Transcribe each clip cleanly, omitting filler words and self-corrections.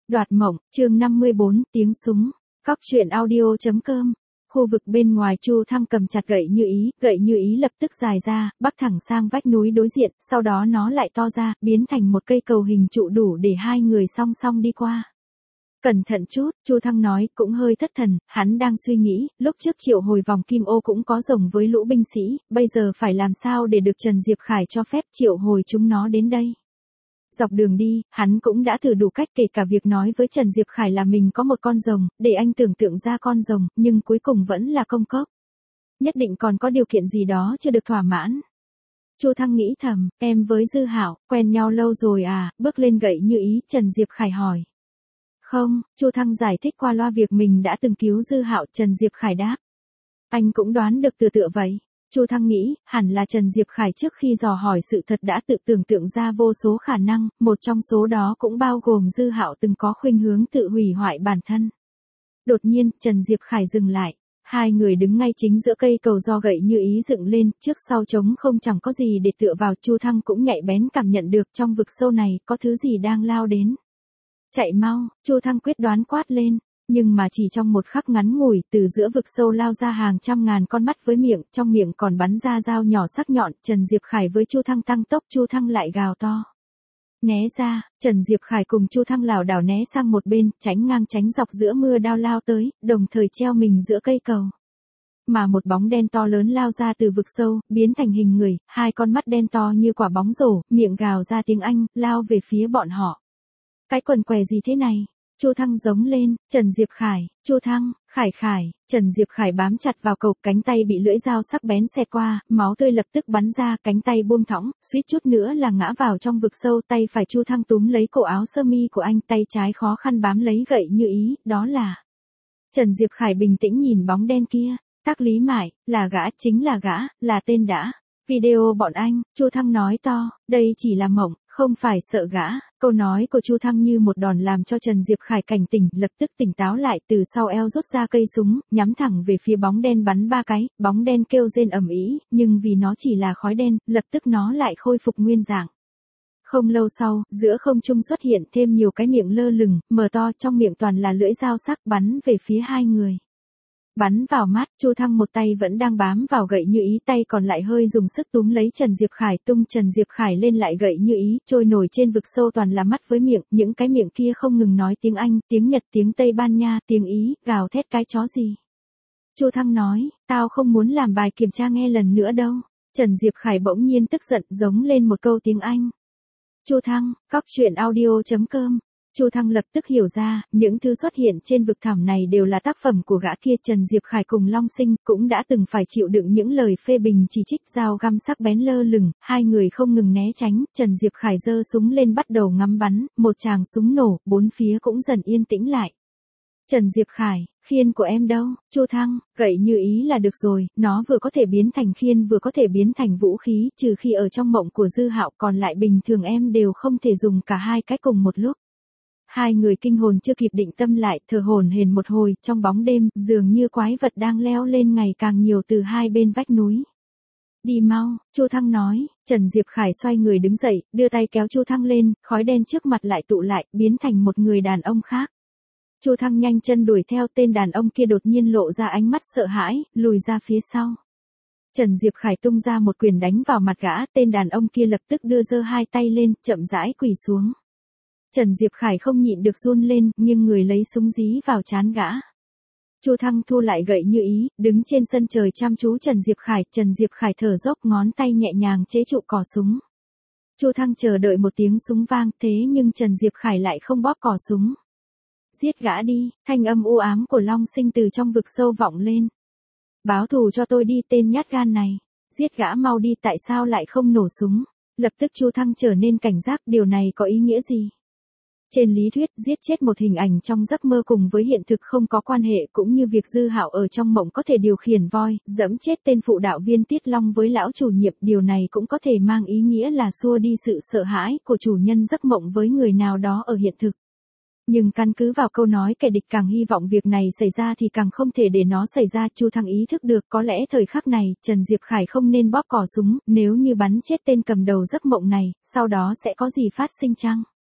Đoạt mộng, chương 54, tiếng súng. Cóc truyện audio.com. Khu vực bên ngoài Chu Thăng cầm chặt gậy như ý lập tức dài ra, bắc thẳng sang vách núi đối diện, sau đó nó lại to ra, biến thành một cây cầu hình trụ đủ để hai người song song đi qua. Cẩn thận chút, Chu Thăng nói, cũng hơi thất thần, hắn đang suy nghĩ, lúc trước triệu hồi vòng kim ô cũng có rồng với lũ binh sĩ, bây giờ phải làm sao để được Trần Diệp Khải cho phép triệu hồi chúng nó đến đây. Dọc đường đi, hắn cũng đã thử đủ cách, kể cả việc nói với Trần Diệp Khải là mình có một con rồng, để anh tưởng tượng ra con rồng, nhưng cuối cùng vẫn là công cốc. Nhất định còn có điều kiện gì đó chưa được thỏa mãn. Chu Thăng nghĩ thầm, em với Dư Hạo quen nhau lâu rồi à? Bước lên gậy như ý, Trần Diệp Khải hỏi. Không, Chu Thăng giải thích qua loa việc mình đã từng cứu Dư Hạo. Trần Diệp Khải đáp. Anh cũng đoán được tựa vậy. Chu Thăng nghĩ, hẳn là Trần Diệp Khải trước khi dò hỏi sự thật đã tự tưởng tượng ra vô số khả năng, một trong số đó cũng bao gồm Dư Hạo từng có khuynh hướng tự hủy hoại bản thân. Đột nhiên, Trần Diệp Khải dừng lại. Hai người đứng ngay chính giữa cây cầu do gậy như ý dựng lên, trước sau trống không chẳng có gì để tựa vào. Chu Thăng cũng nhạy bén cảm nhận được trong vực sâu này có thứ gì đang lao đến. Chạy mau, Chu Thăng quyết đoán quát lên. Nhưng mà chỉ trong một khắc ngắn ngủi, từ giữa vực sâu lao ra hàng trăm ngàn con mắt với miệng, trong miệng còn bắn ra dao nhỏ sắc nhọn. Trần Diệp Khải với Chu Thăng tăng tốc, Chu Thăng lại gào to. Né ra, Trần Diệp Khải cùng Chu Thăng lảo đảo né sang một bên, tránh ngang tránh dọc giữa mưa đao lao tới, đồng thời treo mình giữa cây cầu. Mà một bóng đen to lớn lao ra từ vực sâu, biến thành hình người, hai con mắt đen to như quả bóng rổ, miệng gào ra tiếng Anh, lao về phía bọn họ. Cái quần què gì thế này? Chu Thăng giống lên, Trần Diệp Khải, Chu Thăng, Khải, Trần Diệp Khải bám chặt vào cầu, cánh tay bị lưỡi dao sắc bén xẹt qua, máu tươi lập tức bắn ra, cánh tay buông thõng, suýt chút nữa là ngã vào trong vực sâu. Tay phải Chu Thăng túm lấy cổ áo sơ mi của anh, tay trái khó khăn bám lấy gậy như ý, đó là. Trần Diệp Khải bình tĩnh nhìn bóng đen kia, Tác Lý Mại, là gã, chính là gã, là tên đã. Video bọn anh, Chu Thăng nói to, đây chỉ là mộng, không phải sợ gã. Câu nói của Chu Thăng như một đòn làm cho Trần Diệp Khải cảnh tỉnh, lập tức tỉnh táo lại, từ sau eo rút ra cây súng, nhắm thẳng về phía bóng đen bắn 3 cái, bóng đen kêu rên ầm ĩ, nhưng vì nó chỉ là khói đen, lập tức nó lại khôi phục nguyên dạng. Không lâu sau, giữa không trung xuất hiện thêm nhiều cái miệng lơ lửng, mở to, trong miệng toàn là lưỡi dao sắc, bắn về phía hai người. Bắn vào mắt, Chu Thăng một tay vẫn đang bám vào gậy như ý, tay còn lại hơi dùng sức túm lấy Trần Diệp Khải, tung Trần Diệp Khải lên lại gậy như ý, trôi nổi trên vực sâu toàn là mắt với miệng, những cái miệng kia không ngừng nói tiếng Anh, tiếng Nhật, tiếng Tây Ban Nha, tiếng Ý, gào thét cái chó gì. Chu Thăng nói, tao không muốn làm bài kiểm tra nghe lần nữa đâu. Trần Diệp Khải bỗng nhiên tức giận, giống lên một câu tiếng Anh. Chu Thăng, cóc truyện audio.com. Chu Thăng lập tức hiểu ra, những thứ xuất hiện trên vực thẳm này đều là tác phẩm của gã kia. Trần Diệp Khải cùng Long Sinh cũng đã từng phải chịu đựng những lời phê bình chỉ trích, dao găm sắc bén lơ lửng, hai người không ngừng né tránh. Trần Diệp Khải giơ súng lên bắt đầu ngắm bắn, một tràng súng nổ, bốn phía cũng dần yên tĩnh lại. Trần Diệp Khải, khiên của em đâu? Chu Thăng, gậy như ý là được rồi, nó vừa có thể biến thành khiên vừa có thể biến thành vũ khí, trừ khi ở trong mộng của Dư Hạo, còn lại bình thường em đều không thể dùng cả hai cái cùng một lúc. Hai người kinh hồn chưa kịp định tâm lại, thở hổn hển một hồi, trong bóng đêm, dường như quái vật đang leo lên ngày càng nhiều từ hai bên vách núi. Đi mau, Chu Thăng nói. Trần Diệp Khải xoay người đứng dậy, đưa tay kéo Chu Thăng lên, khói đen trước mặt lại tụ lại, biến thành một người đàn ông khác. Chu Thăng nhanh chân đuổi theo, tên đàn ông kia đột nhiên lộ ra ánh mắt sợ hãi, lùi ra phía sau. Trần Diệp Khải tung ra một quyền đánh vào mặt gã, tên đàn ông kia lập tức đưa giơ hai tay lên, chậm rãi quỳ xuống. Trần Diệp Khải không nhịn được run lên, nhưng người lấy súng dí vào trán gã. Chu Thăng thu lại gậy như ý, đứng trên sân trời chăm chú Trần Diệp Khải. Trần Diệp Khải thở dốc, ngón tay nhẹ nhàng chế trụ cò súng. Chu Thăng chờ đợi một tiếng súng vang, thế nhưng Trần Diệp Khải lại không bóp cò súng. Giết gã đi, thanh âm u ám của Long Sinh từ trong vực sâu vọng lên. Báo thù cho tôi đi, tên nhát gan này. Giết gã mau đi, tại sao lại không nổ súng? Lập tức Chu Thăng trở nên cảnh giác, điều này có ý nghĩa gì? Trên lý thuyết, giết chết một hình ảnh trong giấc mơ cùng với hiện thực không có quan hệ, cũng như việc Dư Hạo ở trong mộng có thể điều khiển voi, dẫm chết tên phụ đạo viên Tiết Long với lão chủ nhiệm, điều này cũng có thể mang ý nghĩa là xua đi sự sợ hãi của chủ nhân giấc mộng với người nào đó ở hiện thực. Nhưng căn cứ vào câu nói kẻ địch càng hy vọng việc này xảy ra thì càng không thể để nó xảy ra. Chu Thăng ý thức được có lẽ thời khắc này, Trần Diệp Khải không nên bóp cò súng, nếu như bắn chết tên cầm đầu giấc mộng này, sau đó sẽ có gì phát sinh chăng?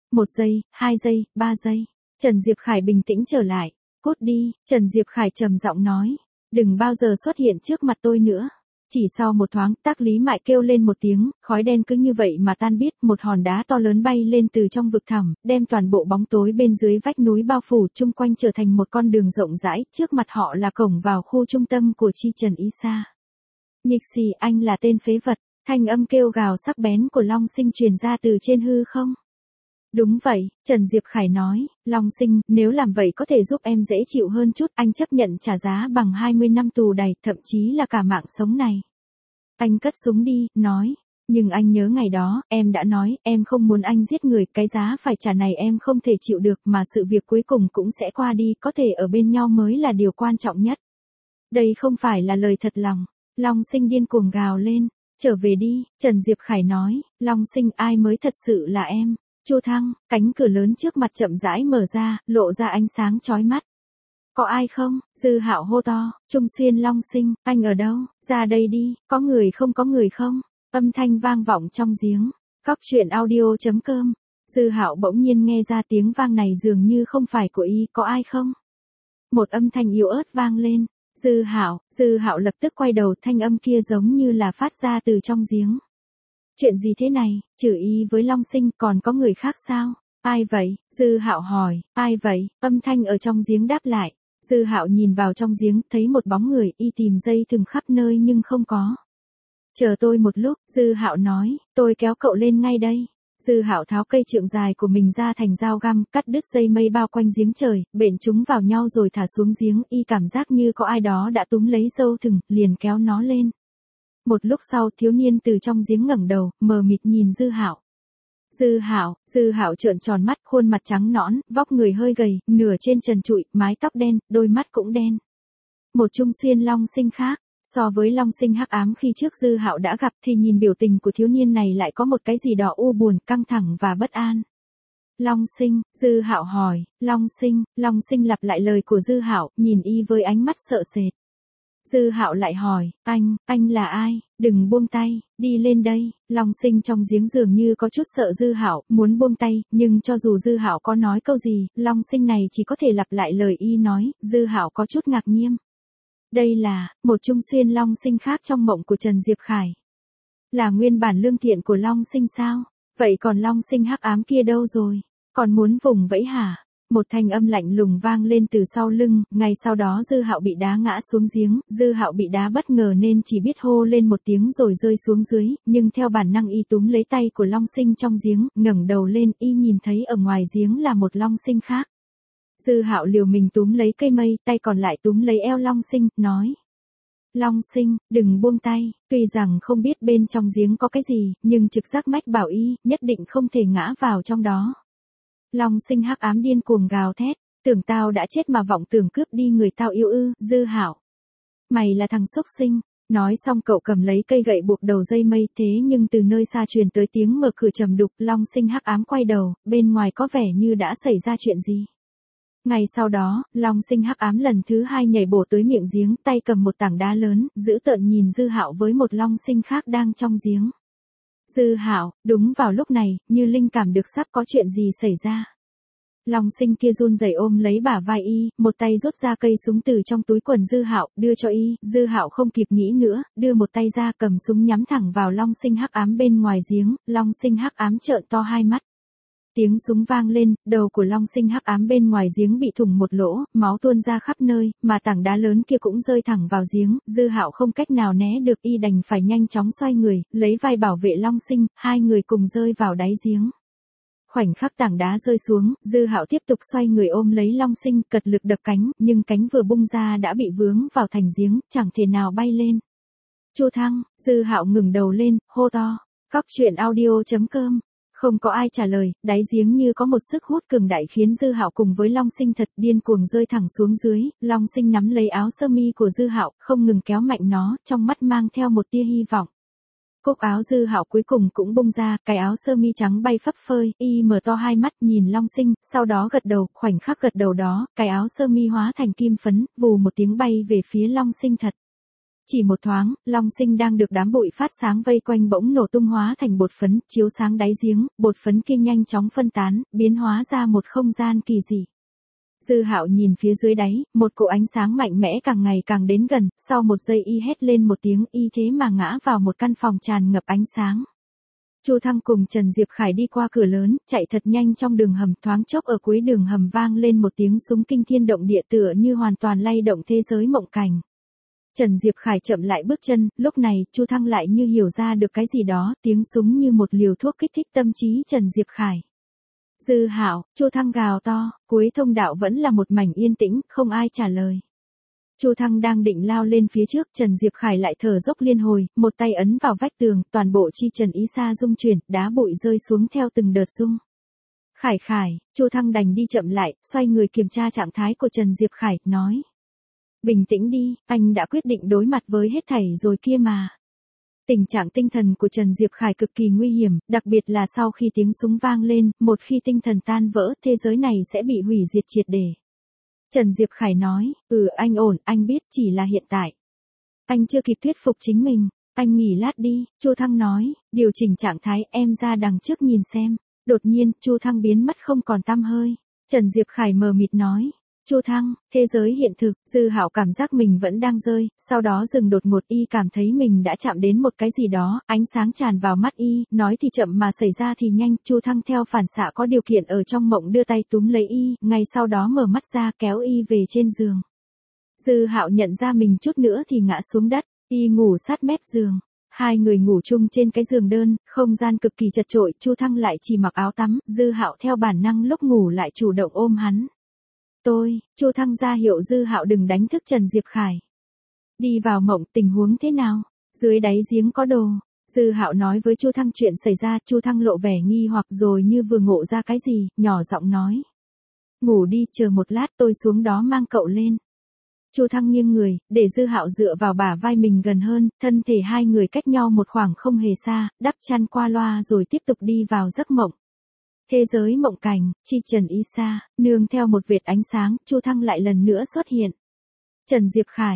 1 giây, 2 giây, 3 giây. Trần Diệp Khải bình tĩnh trở lại. Cút đi, Trần Diệp Khải trầm giọng nói. Đừng bao giờ xuất hiện trước mặt tôi nữa. Chỉ sau một thoáng, Tác Lý Mại kêu lên một tiếng, khói đen cứ như vậy mà tan biết, một hòn đá to lớn bay lên từ trong vực thẳm, đem toàn bộ bóng tối bên dưới vách núi bao phủ, chung quanh trở thành một con đường rộng rãi, trước mặt họ là cổng vào khu trung tâm của Chi Trần Isa. Nhịch xì, anh là tên phế vật, thanh âm kêu gào sắc bén của Long Sinh truyền ra từ trên hư không. Đúng vậy, Trần Diệp Khải nói, Long Sinh, nếu làm vậy có thể giúp em dễ chịu hơn chút, anh chấp nhận trả giá bằng 20 năm tù đầy, thậm chí là cả mạng sống này. Anh cất súng đi, nói, nhưng anh nhớ ngày đó, em đã nói, em không muốn anh giết người, cái giá phải trả này em không thể chịu được, mà sự việc cuối cùng cũng sẽ qua đi, có thể ở bên nhau mới là điều quan trọng nhất. Đây không phải là lời thật lòng. Long Sinh điên cuồng gào lên, trở về đi, Trần Diệp Khải nói, Long Sinh, ai mới thật sự là em. Chu Thăng, cánh cửa lớn trước mặt chậm rãi mở ra, lộ ra ánh sáng chói mắt. Có ai không? Dư Hạo hô to, Trung Xuyên, Long Sinh, anh ở đâu? Ra đây đi, có người không? Âm thanh vang vọng trong giếng. Cóc truyện audio.com. Dư Hạo bỗng nhiên nghe ra tiếng vang này dường như không phải của y, có ai không? Một âm thanh yếu ớt vang lên. Dư Hạo lập tức quay đầu, thanh âm kia giống như là phát ra từ trong giếng. Chuyện gì thế này, trừ y với Long Sinh còn có người khác sao? Ai vậy? Dư Hạo hỏi, ai vậy? Âm thanh ở trong giếng đáp lại. Dư Hạo nhìn vào trong giếng, thấy một bóng người, y tìm dây thừng khắp nơi nhưng không có. Chờ tôi một lúc, Dư Hạo nói, tôi kéo cậu lên ngay đây. Dư Hạo tháo cây trượng dài của mình ra thành dao găm, cắt đứt dây mây bao quanh giếng trời, bện chúng vào nhau rồi thả xuống giếng, y cảm giác như có ai đó đã túm lấy dâu thừng, liền kéo nó lên. Một lúc sau, thiếu niên từ trong giếng ngẩng đầu, mờ mịt nhìn Dư Hạo. Dư Hạo trợn tròn mắt, khuôn mặt trắng nõn, vóc người hơi gầy, nửa trên trần trụi, mái tóc đen, đôi mắt cũng đen. Một Trung Xuyên Long Sinh khác. So với Long Sinh hắc ám khi trước Dư Hạo đã gặp thì nhìn biểu tình của thiếu niên này lại có một cái gì đó u buồn, căng thẳng và bất an. Long Sinh, Dư Hạo hỏi, Long Sinh lặp lại lời của Dư Hạo, nhìn y với ánh mắt sợ sệt. Dư Hạo lại hỏi, anh là ai, đừng buông tay, đi lên đây. Long Sinh trong giếng dường như có chút sợ Dư Hạo, muốn buông tay, nhưng cho dù Dư Hạo có nói câu gì, Long Sinh này chỉ có thể lặp lại lời y nói. Dư Hạo có chút ngạc nhiên. Đây là một Trung Xuyên Long Sinh khác trong mộng của Trần Diệp Khải. Là nguyên bản lương thiện của Long Sinh sao? Vậy còn Long Sinh hắc ám kia đâu rồi? Còn muốn vùng vẫy hả? Một thanh âm lạnh lùng vang lên từ sau lưng, ngay sau đó Dư Hạo bị đá ngã xuống giếng, Dư Hạo bị đá bất ngờ nên chỉ biết hô lên một tiếng rồi rơi xuống dưới, nhưng theo bản năng y túm lấy tay của Long Sinh trong giếng, ngẩng đầu lên, y nhìn thấy ở ngoài giếng là một Long Sinh khác. Dư Hạo liều mình túm lấy cây mây, tay còn lại túm lấy eo Long Sinh, nói. Long Sinh, đừng buông tay, tuy rằng không biết bên trong giếng có cái gì, nhưng trực giác mách bảo y, nhất định không thể ngã vào trong đó. Long Sinh hắc ám điên cuồng gào thét, tưởng tao đã chết mà vọng tưởng cướp đi người tao yêu ư? Dư Hạo, mày là thằng xúc sinh. Nói xong cậu cầm lấy cây gậy buộc đầu dây mây, thế nhưng từ nơi xa truyền tới tiếng mở cửa trầm đục. Long Sinh hắc ám quay đầu, bên ngoài có vẻ như đã xảy ra chuyện gì. Ngay sau đó, Long Sinh hắc ám lần thứ hai nhảy bổ tới miệng giếng, tay cầm một tảng đá lớn, dữ tợn nhìn Dư Hạo với một Long Sinh khác đang trong giếng. Dư Hạo, đúng vào lúc này, như linh cảm được sắp có chuyện gì xảy ra. Long Sinh kia run rẩy ôm lấy bả vai y, một tay rút ra cây súng từ trong túi quần Dư Hạo, đưa cho y. Dư Hạo không kịp nghĩ nữa, đưa một tay ra cầm súng nhắm thẳng vào Long Sinh hắc ám bên ngoài giếng. Long Sinh hắc ám trợn to hai mắt. Tiếng súng vang lên, đầu của Long Sinh hắc ám bên ngoài giếng bị thủng một lỗ, máu tuôn ra khắp nơi, mà tảng đá lớn kia cũng rơi thẳng vào giếng. Dư Hạo không cách nào né được, y đành phải nhanh chóng xoay người, lấy vai bảo vệ Long Sinh, hai người cùng rơi vào đáy giếng. Khoảnh khắc tảng đá rơi xuống, Dư Hạo tiếp tục xoay người ôm lấy Long Sinh, cật lực đập cánh, nhưng cánh vừa bung ra đã bị vướng vào thành giếng, chẳng thể nào bay lên. Chu Thăng, Dư Hạo ngẩng đầu lên, hô to. Cóc truyện audio.com. Không có ai trả lời, đáy giếng như có một sức hút cường đại khiến Dư Hạo cùng với Long Sinh thật điên cuồng rơi thẳng xuống dưới. Long Sinh nắm lấy áo sơ mi của Dư Hạo, không ngừng kéo mạnh nó, trong mắt mang theo một tia hy vọng. Cúc áo Dư Hạo cuối cùng cũng bung ra, cái áo sơ mi trắng bay phấp phới, y mở to hai mắt nhìn Long Sinh, sau đó gật đầu, khoảnh khắc gật đầu đó, cái áo sơ mi hóa thành kim phấn, vù một tiếng bay về phía Long Sinh thật. Chỉ một thoáng, Long Sinh đang được đám bụi phát sáng vây quanh bỗng nổ tung hóa thành bột phấn, chiếu sáng đáy giếng, bột phấn kia nhanh chóng phân tán, biến hóa ra một không gian kỳ dị. Dư Hạo nhìn phía dưới đáy, một cỗ ánh sáng mạnh mẽ càng ngày càng đến gần, sau một giây y hét lên một tiếng y thế mà ngã vào một căn phòng tràn ngập ánh sáng. Chu Thăng cùng Trần Diệp Khải đi qua cửa lớn, chạy thật nhanh trong đường hầm, thoáng chốc ở cuối đường hầm vang lên một tiếng súng kinh thiên động địa tựa như hoàn toàn lay động thế giới mộng cảnh. Trần Diệp Khải chậm lại bước chân, lúc này, Chu Thăng lại như hiểu ra được cái gì đó, tiếng súng như một liều thuốc kích thích tâm trí Trần Diệp Khải. Dư Hạo, Chu Thăng gào to, cuối thông đạo vẫn là một mảnh yên tĩnh, không ai trả lời. Chu Thăng đang định lao lên phía trước, Trần Diệp Khải lại thở dốc liên hồi, một tay ấn vào vách tường, toàn bộ chi Trần Ý Sa rung chuyển, đá bụi rơi xuống theo từng đợt rung. Khải, Chu Thăng đành đi chậm lại, xoay người kiểm tra trạng thái của Trần Diệp Khải, nói. Bình tĩnh đi, anh đã quyết định đối mặt với hết thảy rồi kia mà. Tình trạng tinh thần của Trần Diệp Khải cực kỳ nguy hiểm, đặc biệt là sau khi tiếng súng vang lên, một khi tinh thần tan vỡ, thế giới này sẽ bị hủy diệt triệt để. Trần Diệp Khải nói, anh ổn, anh biết chỉ là hiện tại. Anh chưa kịp thuyết phục chính mình, anh nghỉ lát đi, Chu Thăng nói, điều chỉnh trạng thái em ra đằng trước nhìn xem. Đột nhiên, Chu Thăng biến mất không còn tăm hơi. Trần Diệp Khải mờ mịt nói. Chu Thăng, thế giới hiện thực, Dư Hạo cảm giác mình vẫn đang rơi, sau đó dừng đột ngột y cảm thấy mình đã chạm đến một cái gì đó, ánh sáng tràn vào mắt y, nói thì chậm mà xảy ra thì nhanh, Chu Thăng theo phản xạ có điều kiện ở trong mộng đưa tay túm lấy y, ngay sau đó mở mắt ra kéo y về trên giường. Dư Hạo nhận ra mình chút nữa thì ngã xuống đất, y ngủ sát mép giường. Hai người ngủ chung trên cái giường đơn, không gian cực kỳ chật chội, Chu Thăng lại chỉ mặc áo tắm, Dư Hạo theo bản năng lúc ngủ lại chủ động ôm hắn. Chu Thăng ra hiệu Dư Hạo đừng đánh thức Trần Diệp Khải. Đi vào mộng, tình huống thế nào? Dưới đáy giếng có đồ. Dư Hạo nói với Chu Thăng chuyện xảy ra, Chu Thăng lộ vẻ nghi hoặc rồi như vừa ngộ ra cái gì, nhỏ giọng nói. Ngủ đi, chờ một lát tôi xuống đó mang cậu lên. Chu Thăng nghiêng người, để Dư Hạo dựa vào bả vai mình gần hơn, thân thể hai người cách nhau một khoảng không hề xa, đắp chăn qua loa rồi tiếp tục đi vào giấc mộng. Thế giới mộng cảnh, chi Trần Ý Sa, nương theo một vệt ánh sáng, Chu Thăng lại lần nữa xuất hiện. Trần Diệp Khải,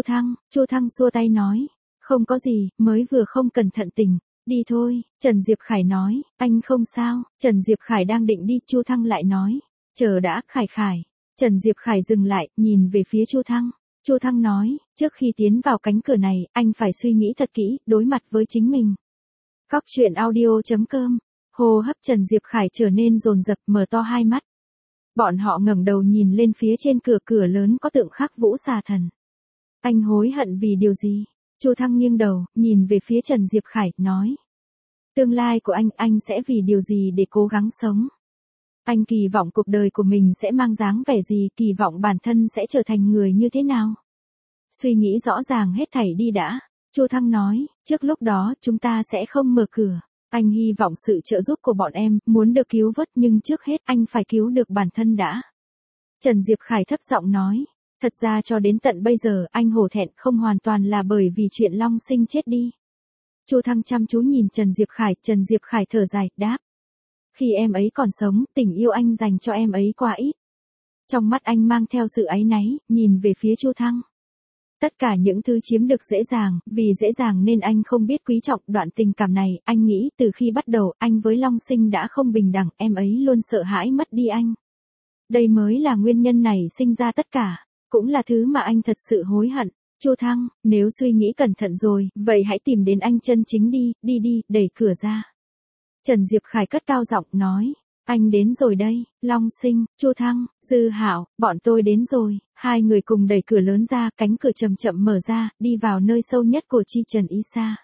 Chu Thăng xua tay nói, không có gì, mới vừa không cẩn thận tỉnh, đi thôi, Trần Diệp Khải nói, anh không sao, Trần Diệp Khải đang định đi, Chu Thăng lại nói, chờ đã, Khải. Trần Diệp Khải dừng lại, nhìn về phía Chu Thăng. Chu Thăng nói, trước khi tiến vào cánh cửa này, anh phải suy nghĩ thật kỹ, đối mặt với chính mình. Cóc truyện audio.com. Hô hấp Trần Diệp Khải trở nên dồn dập, mở to hai mắt. Bọn họ ngẩng đầu nhìn lên phía trên cửa lớn có tượng khắc Vũ Xà Thần. Anh hối hận vì điều gì? Chu Thăng nghiêng đầu, nhìn về phía Trần Diệp Khải, nói. Tương lai của anh sẽ vì điều gì để cố gắng sống? Anh kỳ vọng cuộc đời của mình sẽ mang dáng vẻ gì, kỳ vọng bản thân sẽ trở thành người như thế nào? Suy nghĩ rõ ràng hết thảy đi đã. Chu Thăng nói, trước lúc đó chúng ta sẽ không mở cửa. Anh hy vọng sự trợ giúp của bọn em, muốn được cứu vớt nhưng trước hết anh phải cứu được bản thân đã. Trần Diệp Khải thấp giọng nói, thật ra cho đến tận bây giờ anh hổ thẹn không hoàn toàn là bởi vì chuyện Long Sinh chết đi. Chu Thăng chăm chú nhìn Trần Diệp Khải thở dài, đáp. Khi em ấy còn sống, tình yêu anh dành cho em ấy quá ít. Trong mắt anh mang theo sự áy náy, nhìn về phía Chu Thăng. Tất cả những thứ chiếm được dễ dàng, vì dễ dàng nên anh không biết quý trọng đoạn tình cảm này, anh nghĩ từ khi bắt đầu anh với Long Sinh đã không bình đẳng, em ấy luôn sợ hãi mất đi anh. Đây mới là nguyên nhân này sinh ra tất cả, cũng là thứ mà anh thật sự hối hận. Chu Thăng, nếu suy nghĩ cẩn thận rồi, vậy hãy tìm đến anh chân chính đi, đẩy cửa ra. Trần Diệp Khải cất cao giọng nói. Anh đến rồi đây, Long Sinh, Chu Thăng, Dư Hạo, bọn tôi đến rồi. Hai người cùng đẩy cửa lớn ra, cánh cửa chậm chậm mở ra, đi vào nơi sâu nhất của chi Trần Ý Sa.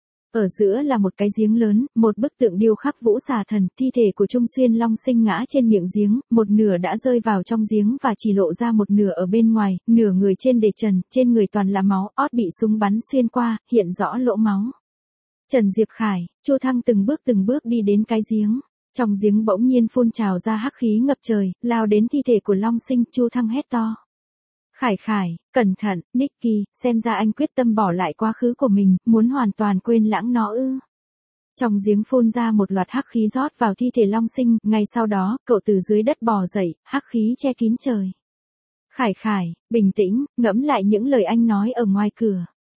Ở giữa là một cái giếng lớn, một bức tượng điêu khắc Vũ Xà Thần, thi thể của Trung Xuyên Long Sinh ngã trên miệng giếng, một nửa đã rơi vào trong giếng và chỉ lộ ra một nửa ở bên ngoài, nửa người trên để trần, trên người toàn là máu, ót bị súng bắn xuyên qua, hiện rõ lỗ máu. Trần Diệp Khải, Chu Thăng từng bước đi đến cái giếng. Trong giếng bỗng nhiên phun trào ra hắc khí ngập trời, lao đến thi thể của Long Sinh, Chu Thăng hét to. Khải, cẩn thận, Nicky, xem ra anh quyết tâm bỏ lại quá khứ của mình, muốn hoàn toàn quên lãng nó ư. Trong giếng phun ra một loạt hắc khí rót vào thi thể Long Sinh, ngay sau đó, cậu từ dưới đất bò dậy, hắc khí che kín trời. Khải, bình tĩnh, ngẫm lại những lời anh nói ở ngoài cửa.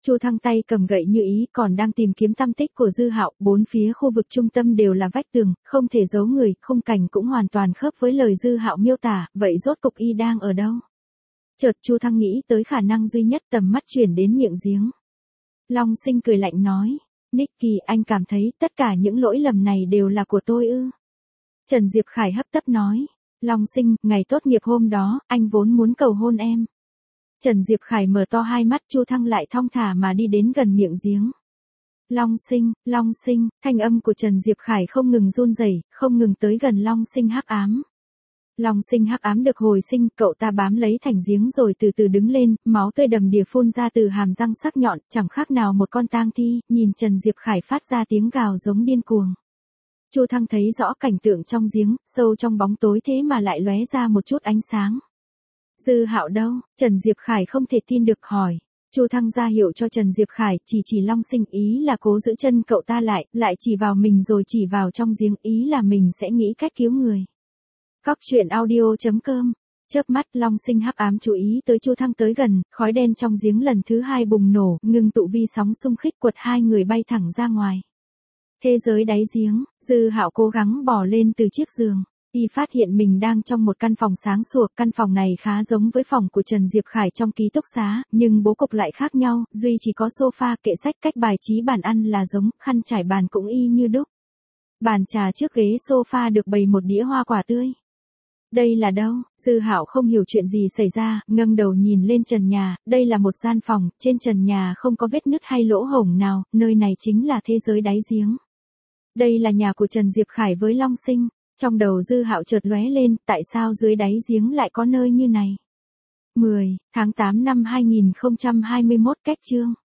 Chu Thăng tay cầm gậy như ý còn đang tìm kiếm tăm tích của Dư Hạo, bốn phía khu vực trung tâm đều là vách tường, không thể giấu người, khung cảnh cũng hoàn toàn khớp với lời Dư Hạo miêu tả, vậy rốt cục y đang ở đâu? Chợt Chu Thăng nghĩ tới khả năng duy nhất, tầm mắt chuyển đến miệng giếng. Long Sinh cười lạnh nói, Nicky, anh cảm thấy tất cả những lỗi lầm này đều là của tôi ư? Trần Diệp Khải hấp tấp nói, Long Sinh, ngày tốt nghiệp hôm đó, anh vốn muốn cầu hôn em. Trần Diệp Khải mở to hai mắt, Chu Thăng lại thong thả mà đi đến gần miệng giếng. Long Sinh, thanh âm của Trần Diệp Khải không ngừng run rẩy, không ngừng tới gần Long Sinh hắc ám. Long Sinh hắc ám được hồi sinh, cậu ta bám lấy thành giếng rồi từ từ đứng lên, máu tươi đầm đìa phun ra từ hàm răng sắc nhọn, chẳng khác nào một con tang thi, nhìn Trần Diệp Khải phát ra tiếng gào giống điên cuồng. Chu Thăng thấy rõ cảnh tượng trong giếng, sâu trong bóng tối thế mà lại lóe ra một chút ánh sáng. Dư Hạo đâu? Trần Diệp Khải không thể tin được hỏi. Chu Thăng ra hiệu cho Trần Diệp Khải, chỉ Long Sinh, ý là cố giữ chân cậu ta lại chỉ vào mình rồi chỉ vào trong giếng, ý là mình sẽ nghĩ cách cứu người. Cóc truyện audio.com. Chớp mắt, Long Sinh hắc ám chú ý tới Chu Thăng tới gần, khói đen trong giếng lần thứ hai bùng nổ, ngưng tụ vi sóng xung khích quật hai người bay thẳng ra ngoài. Thế giới đáy giếng, Dư Hạo cố gắng bò lên từ chiếc giường. Y phát hiện mình đang trong một căn phòng sáng sủa, căn phòng này khá giống với phòng của Trần Diệp Khải trong ký túc xá, nhưng bố cục lại khác nhau, duy chỉ có sofa, kệ sách, cách bài trí bàn ăn là giống, khăn trải bàn cũng y như đúc. Bàn trà trước ghế sofa được bày một đĩa hoa quả tươi. Đây là đâu? Dư Hạo không hiểu chuyện gì xảy ra, ngẩng đầu nhìn lên trần nhà, đây là một gian phòng, trên trần nhà không có vết nứt hay lỗ hổng nào, nơi này chính là thế giới đáy giếng. Đây là nhà của Trần Diệp Khải với Long Sinh. Trong đầu Dư Hạo chợt lóe lên, tại sao dưới đáy giếng lại có nơi như này? 10 tháng 8 năm 2021 cách chương.